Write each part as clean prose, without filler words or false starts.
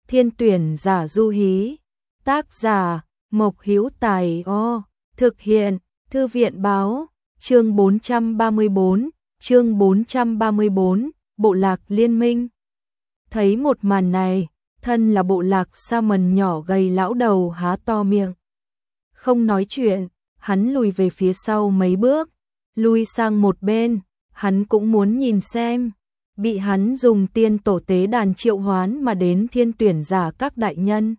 Thiên tuyển giả du hí. Tác giả Mộc Hữu Tài. Thực hiện Thư viện báo. Chương 434, Bộ lạc liên minh. Thấy một màn này, thân là bộ lạc Salmon nhỏ gầy lão đầu há to miệng. Không nói chuyện, hắn lùi về phía sau mấy bước, lui sang một bên, hắn cũng muốn nhìn xem. Bị hắn dùng tiên tổ tế đàn triệu hoán mà đến thiên tuyển giả các đại nhân.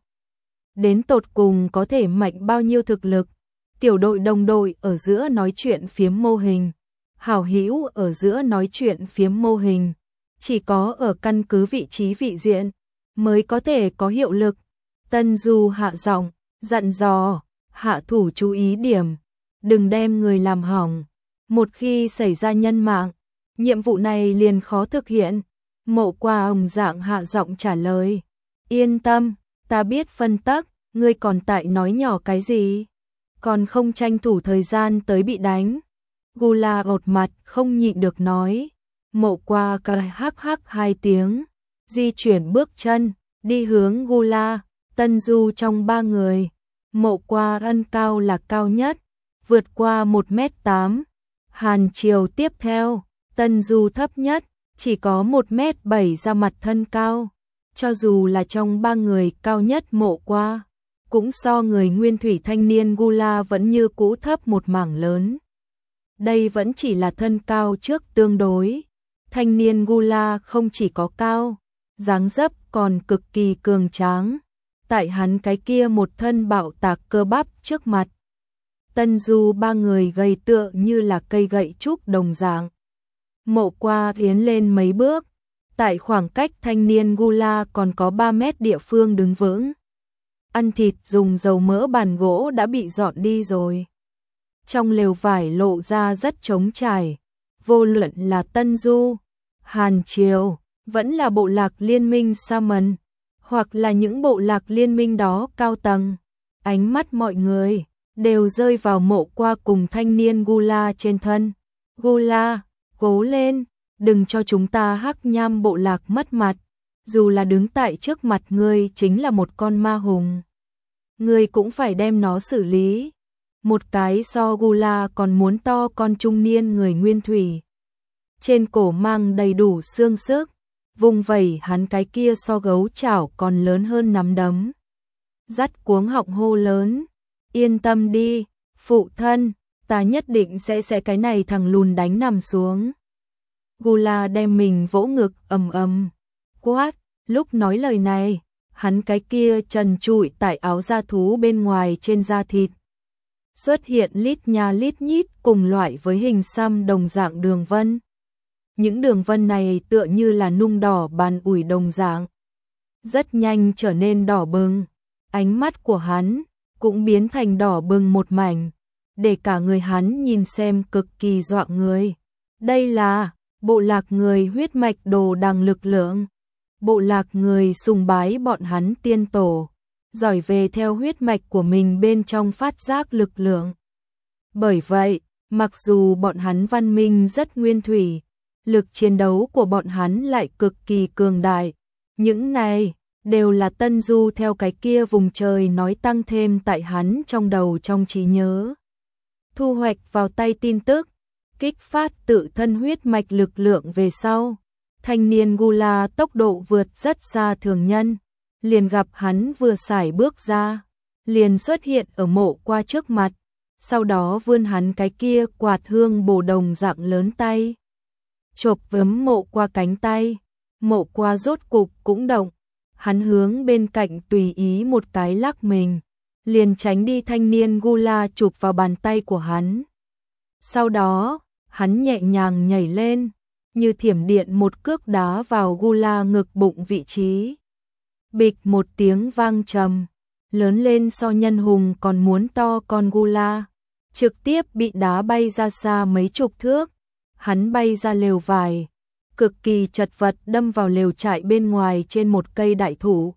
Đến tột cùng có thể mạnh bao nhiêu thực lực. Tiểu đội đồng đội ở giữa nói chuyện phiếm mô hình. Hảo hữu ở giữa nói chuyện phiếm mô hình. Chỉ có ở căn cứ vị trí vị diện mới có thể có hiệu lực. Tân Du hạ giọng, dặn dò, hạ thủ chú ý điểm. Đừng đem người làm hỏng. Một khi xảy ra nhân mạng, nhiệm vụ này liền khó thực hiện. Mộ Qua ông dạng hạ giọng trả lời. Yên tâm, ta biết phân tắc, ngươi còn tại nói nhỏ cái gì? Còn không tranh thủ thời gian tới bị đánh. Gula ột mặt không nhịn được nói. Mộ Qua cười hắc hắc hai tiếng, di chuyển bước chân, đi hướng Gula. Tân Du trong ba người, Mộ Qua ân cao là cao nhất, vượt qua 1m8. Hàn Triều tiếp theo, Tân Du thấp nhất, chỉ có 1m7 ra mặt thân cao. Cho dù là trong ba người cao nhất Mộ Qua, cũng so người nguyên thủy thanh niên Gula vẫn như cũ thấp một mảng lớn. Đây vẫn chỉ là thân cao trước tương đối. Thanh niên Gula không chỉ có cao, dáng dấp còn cực kỳ cường tráng. Tại hắn cái kia một thân bạo tạc cơ bắp trước mặt, Tân Du ba người gầy tựa như là cây gậy trúc đồng dạng. Mộ Qua tiến lên mấy bước, tại khoảng cách thanh niên Gula còn có 3 mét địa phương đứng vững. Ăn thịt dùng dầu mỡ bàn gỗ đã bị dọn đi rồi. Trong lều vải lộ ra rất trống trải, vô luận là Tân Du, Hàn Triều, vẫn là bộ lạc liên minh Salmon, hoặc là những bộ lạc liên minh đó cao tầng. Ánh mắt mọi người đều rơi vào Mộ Qua cùng thanh niên Gula trên thân. Gula, cố lên, đừng cho chúng ta hắc nham bộ lạc mất mặt. Dù là đứng tại trước mặt ngươi chính là một con ma hùng, ngươi cũng phải đem nó xử lý. Một cái so Gula còn muốn to con trung niên người nguyên thủy, trên cổ mang đầy đủ xương sức, vùng vẩy hắn cái kia so gấu chảo còn lớn hơn nắm đấm. Dắt cuống họng hô lớn, yên tâm đi, phụ thân, ta nhất định sẽ cái này thằng lùn đánh nằm xuống. Gula đem mình vỗ ngực ầm ầm, quát. Lúc nói lời này, hắn cái kia trần trụi tại áo da thú bên ngoài trên da thịt xuất hiện lít nha lít nhít cùng loại với hình xăm đồng dạng đường vân. Những đường vân này tựa như là nung đỏ bàn ủi đồng dạng, rất nhanh trở nên đỏ bừng. Ánh mắt của hắn cũng biến thành đỏ bừng một mảnh, để cả người hắn nhìn xem cực kỳ dọa người. Đây là bộ lạc người huyết mạch đồ đằng lực lượng. Bộ lạc người sùng bái bọn hắn tiên tổ, giỏi về theo huyết mạch của mình bên trong phát giác lực lượng. Bởi vậy, mặc dù bọn hắn văn minh rất nguyên thủy, lực chiến đấu của bọn hắn lại cực kỳ cường đại. Những này đều là Tân Du theo cái kia vùng trời nói tăng thêm tại hắn trong đầu trong trí nhớ. Thu hoạch vào tay tin tức, kích phát tự thân huyết mạch lực lượng về sau. Thanh niên Gula tốc độ vượt rất xa thường nhân, liền gặp hắn vừa xài bước ra, liền xuất hiện ở Mộ Qua trước mặt, sau đó vươn hắn cái kia quạt hương bổ đồng dạng lớn tay, chộp vấm Mộ Qua cánh tay. Mộ Qua rốt cục cũng động, hắn hướng bên cạnh tùy ý một cái lắc mình, liền tránh đi thanh niên Gula chụp vào bàn tay của hắn. Sau đó, hắn nhẹ nhàng nhảy lên, như thiểm điện một cước đá vào Gula ngực bụng vị trí. Bịch một tiếng vang trầm, lớn lên so nhân hùng còn muốn to con Gula, trực tiếp bị đá bay ra xa mấy chục thước. Hắn bay ra lều vải, cực kỳ chật vật đâm vào lều trại bên ngoài trên một cây đại thụ.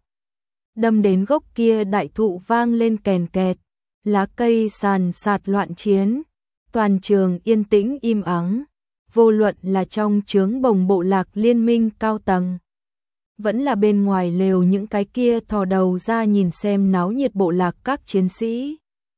Đâm đến gốc kia đại thụ vang lên kèn kẹt, lá cây sàn sạt loạn chiến, toàn trường yên tĩnh im ắng. Vô luận là trong chướng bồng bộ lạc liên minh cao tầng, vẫn là bên ngoài lều những cái kia thò đầu ra nhìn xem náo nhiệt bộ lạc các chiến sĩ.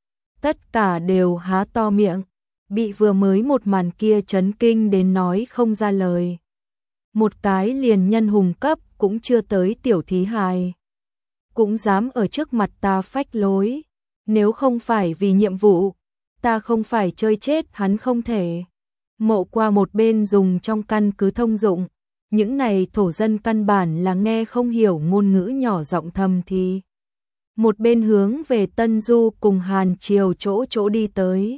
Tất cả đều há to miệng, bị vừa mới một màn kia chấn kinh đến nói không ra lời. Một cái liền nhân hùng cấp cũng chưa tới tiểu thí hài, cũng dám ở trước mặt ta phách lối, nếu không phải vì nhiệm vụ, ta không phải chơi chết hắn không thể. Mộ Qua một bên dùng trong căn cứ thông dụng, những này thổ dân căn bản là nghe không hiểu ngôn ngữ nhỏ giọng thầm thì. Một bên hướng về Tân Du cùng Hàn Triều chỗ đi tới.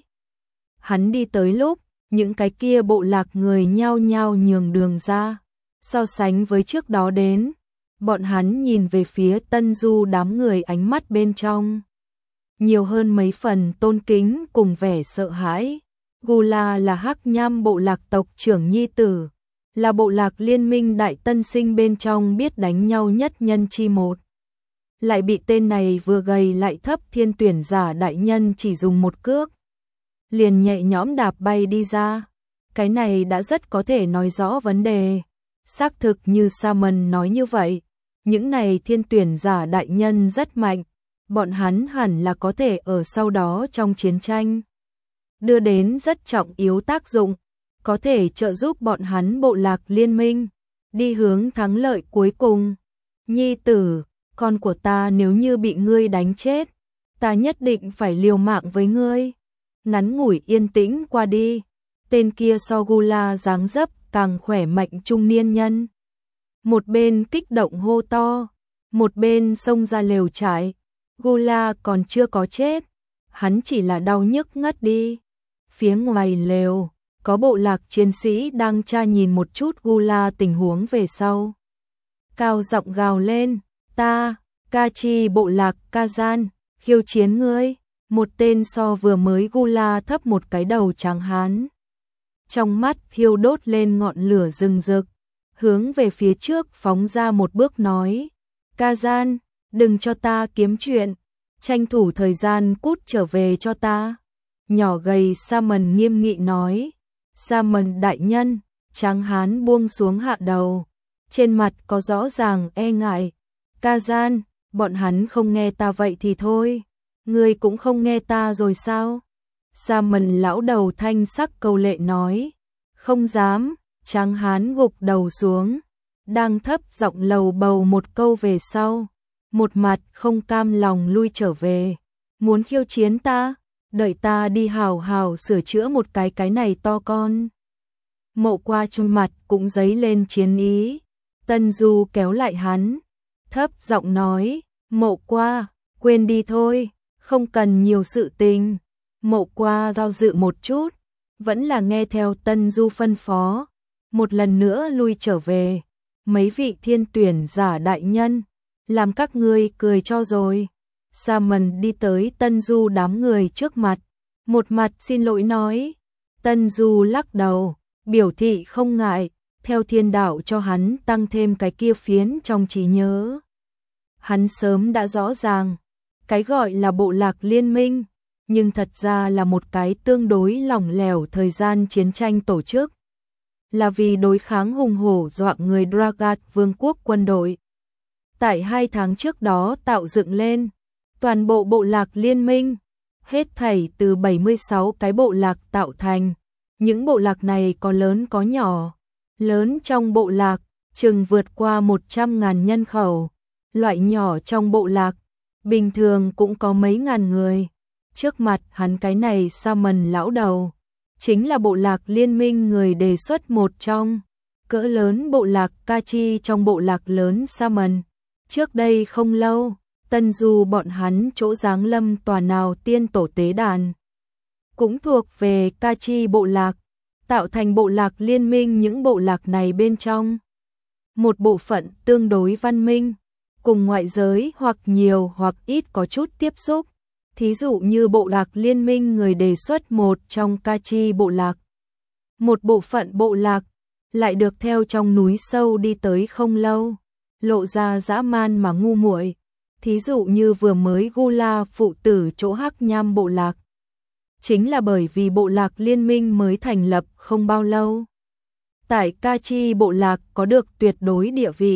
Hắn đi tới lúc, những cái kia bộ lạc người nhao nhao nhường đường ra. So sánh với trước đó đến, bọn hắn nhìn về phía Tân Du đám người ánh mắt bên trong. Nhiều hơn mấy phần tôn kính cùng vẻ sợ hãi. Gula là Hắc Nham bộ lạc tộc trưởng nhi tử, là bộ lạc liên minh đại tân sinh bên trong biết đánh nhau nhất nhân chi một. Lại bị tên này vừa gầy lại thấp thiên tuyển giả đại nhân chỉ dùng một cước liền nhẹ nhõm đạp bay đi ra. Cái này đã rất có thể nói rõ vấn đề. Xác thực như Salmon nói như vậy, những này thiên tuyển giả đại nhân rất mạnh, bọn hắn hẳn là có thể ở sau đó trong chiến tranh đưa đến rất trọng yếu tác dụng, có thể trợ giúp bọn hắn bộ lạc liên minh đi hướng thắng lợi cuối cùng. Nhi tử, con của ta nếu như bị ngươi đánh chết, ta nhất định phải liều mạng với ngươi. Ngắn ngủi yên tĩnh qua đi, tên kia so Gula dáng dấp càng khỏe mạnh trung niên nhân. Một bên kích động hô to, một bên xông ra lều trại. Gula còn chưa có chết, hắn chỉ là đau nhức ngất đi. Phía ngoài lều, có bộ lạc chiến sĩ đang tra nhìn một chút Gula tình huống về sau. Cao giọng gào lên, ta, Kachi bộ lạc Kazan, khiêu chiến ngươi. Một tên so vừa mới Gula thấp một cái đầu trắng hán. Trong mắt thiêu đốt lên ngọn lửa rừng rực, hướng về phía trước phóng ra một bước nói. Kazan, đừng cho ta kiếm chuyện, tranh thủ thời gian cút trở về cho ta. Nhỏ gầy Salmon nghiêm nghị nói. Salmon đại nhân, tráng hán buông xuống hạ đầu, trên mặt có rõ ràng e ngại. Kazan, bọn hắn không nghe ta vậy thì thôi, ngươi cũng không nghe ta rồi sao? Salmon lão đầu thanh sắc câu lệ nói. Không dám. Tráng hán gục đầu xuống, đang thấp giọng lầu bầu một câu về sau, một mặt không cam lòng lui trở về. Muốn khiêu chiến ta, đợi ta đi hào hào sửa chữa một cái này to con. Mộ Qua chung mặt cũng dấy lên chiến ý. Tân Du kéo lại hắn, thấp giọng nói, Mộ Qua, quên đi thôi, không cần nhiều sự tình. Mộ Qua do dự một chút, vẫn là nghe theo Tân Du phân phó, một lần nữa lui trở về. Mấy vị thiên tuyển giả đại nhân, làm các ngươi cười cho rồi. Salmon đi tới Tân Du đám người trước mặt, một mặt xin lỗi nói. Tân Du lắc đầu, biểu thị không ngại, theo thiên đạo cho hắn tăng thêm cái kia phiến trong trí nhớ. Hắn sớm đã rõ ràng, cái gọi là bộ lạc liên minh, nhưng thật ra là một cái tương đối lỏng lẻo thời gian chiến tranh tổ chức, là vì đối kháng hùng hổ dọa người Dragat vương quốc quân đội. Tại 2 tháng trước đó tạo dựng lên, toàn bộ bộ lạc liên minh, hết thảy từ 76 cái bộ lạc tạo thành. Những bộ lạc này có lớn có nhỏ, lớn trong bộ lạc chừng vượt qua 100.000 nhân khẩu, loại nhỏ trong bộ lạc bình thường cũng có mấy ngàn người. Trước mặt hắn cái này Salmon lão đầu, chính là bộ lạc liên minh người đề xuất một trong, cỡ lớn bộ lạc Kachi trong bộ lạc lớn Salmon. Trước đây không lâu, Tân Du bọn hắn chỗ giáng lâm tòa nào tiên tổ tế đàn, cũng thuộc về Kachi bộ lạc, tạo thành bộ lạc liên minh. Những bộ lạc này bên trong, một bộ phận tương đối văn minh, cùng ngoại giới hoặc nhiều hoặc ít có chút tiếp xúc. Thí dụ như bộ lạc liên minh người đề xuất một trong Kachi bộ lạc. Một bộ phận bộ lạc lại được theo trong núi sâu đi tới không lâu, lộ ra dã man mà ngu muội. Thí dụ như vừa mới Gula phụ tử chỗ Hắc Nham bộ lạc. Chính là bởi vì bộ lạc liên minh mới thành lập không bao lâu, tại Kachi bộ lạc có được tuyệt đối địa vị,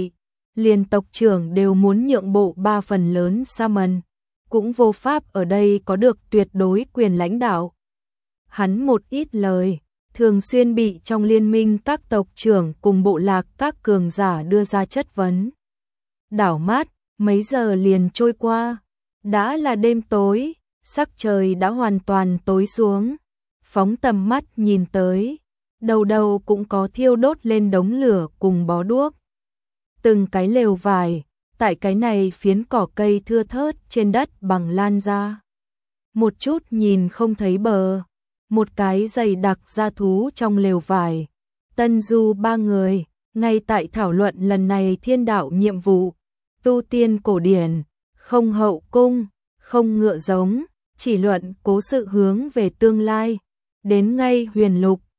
liền tộc trưởng đều muốn nhượng bộ 3 phần lớn sa mần, cũng vô pháp ở đây có được tuyệt đối quyền lãnh đạo. Hắn một ít lời, thường xuyên bị trong liên minh các tộc trưởng cùng bộ lạc các cường giả đưa ra chất vấn. Đảo mắt, mấy giờ liền trôi qua, đã là đêm tối, sắc trời đã hoàn toàn tối xuống. Phóng tầm mắt nhìn tới, đầu đầu cũng có thiêu đốt lên đống lửa cùng bó đuốc. Từng cái lều vải, tại cái này phiến cỏ cây thưa thớt trên đất bằng lan ra. Một chút nhìn không thấy bờ, một cái dày đặc gia thú trong lều vải. Tân Du 3 người, ngay tại thảo luận lần này thiên đạo nhiệm vụ, tu tiên cổ điển, không hậu cung, không ngựa giống, chỉ luận cố sự hướng về tương lai. Đến ngay huyền lục,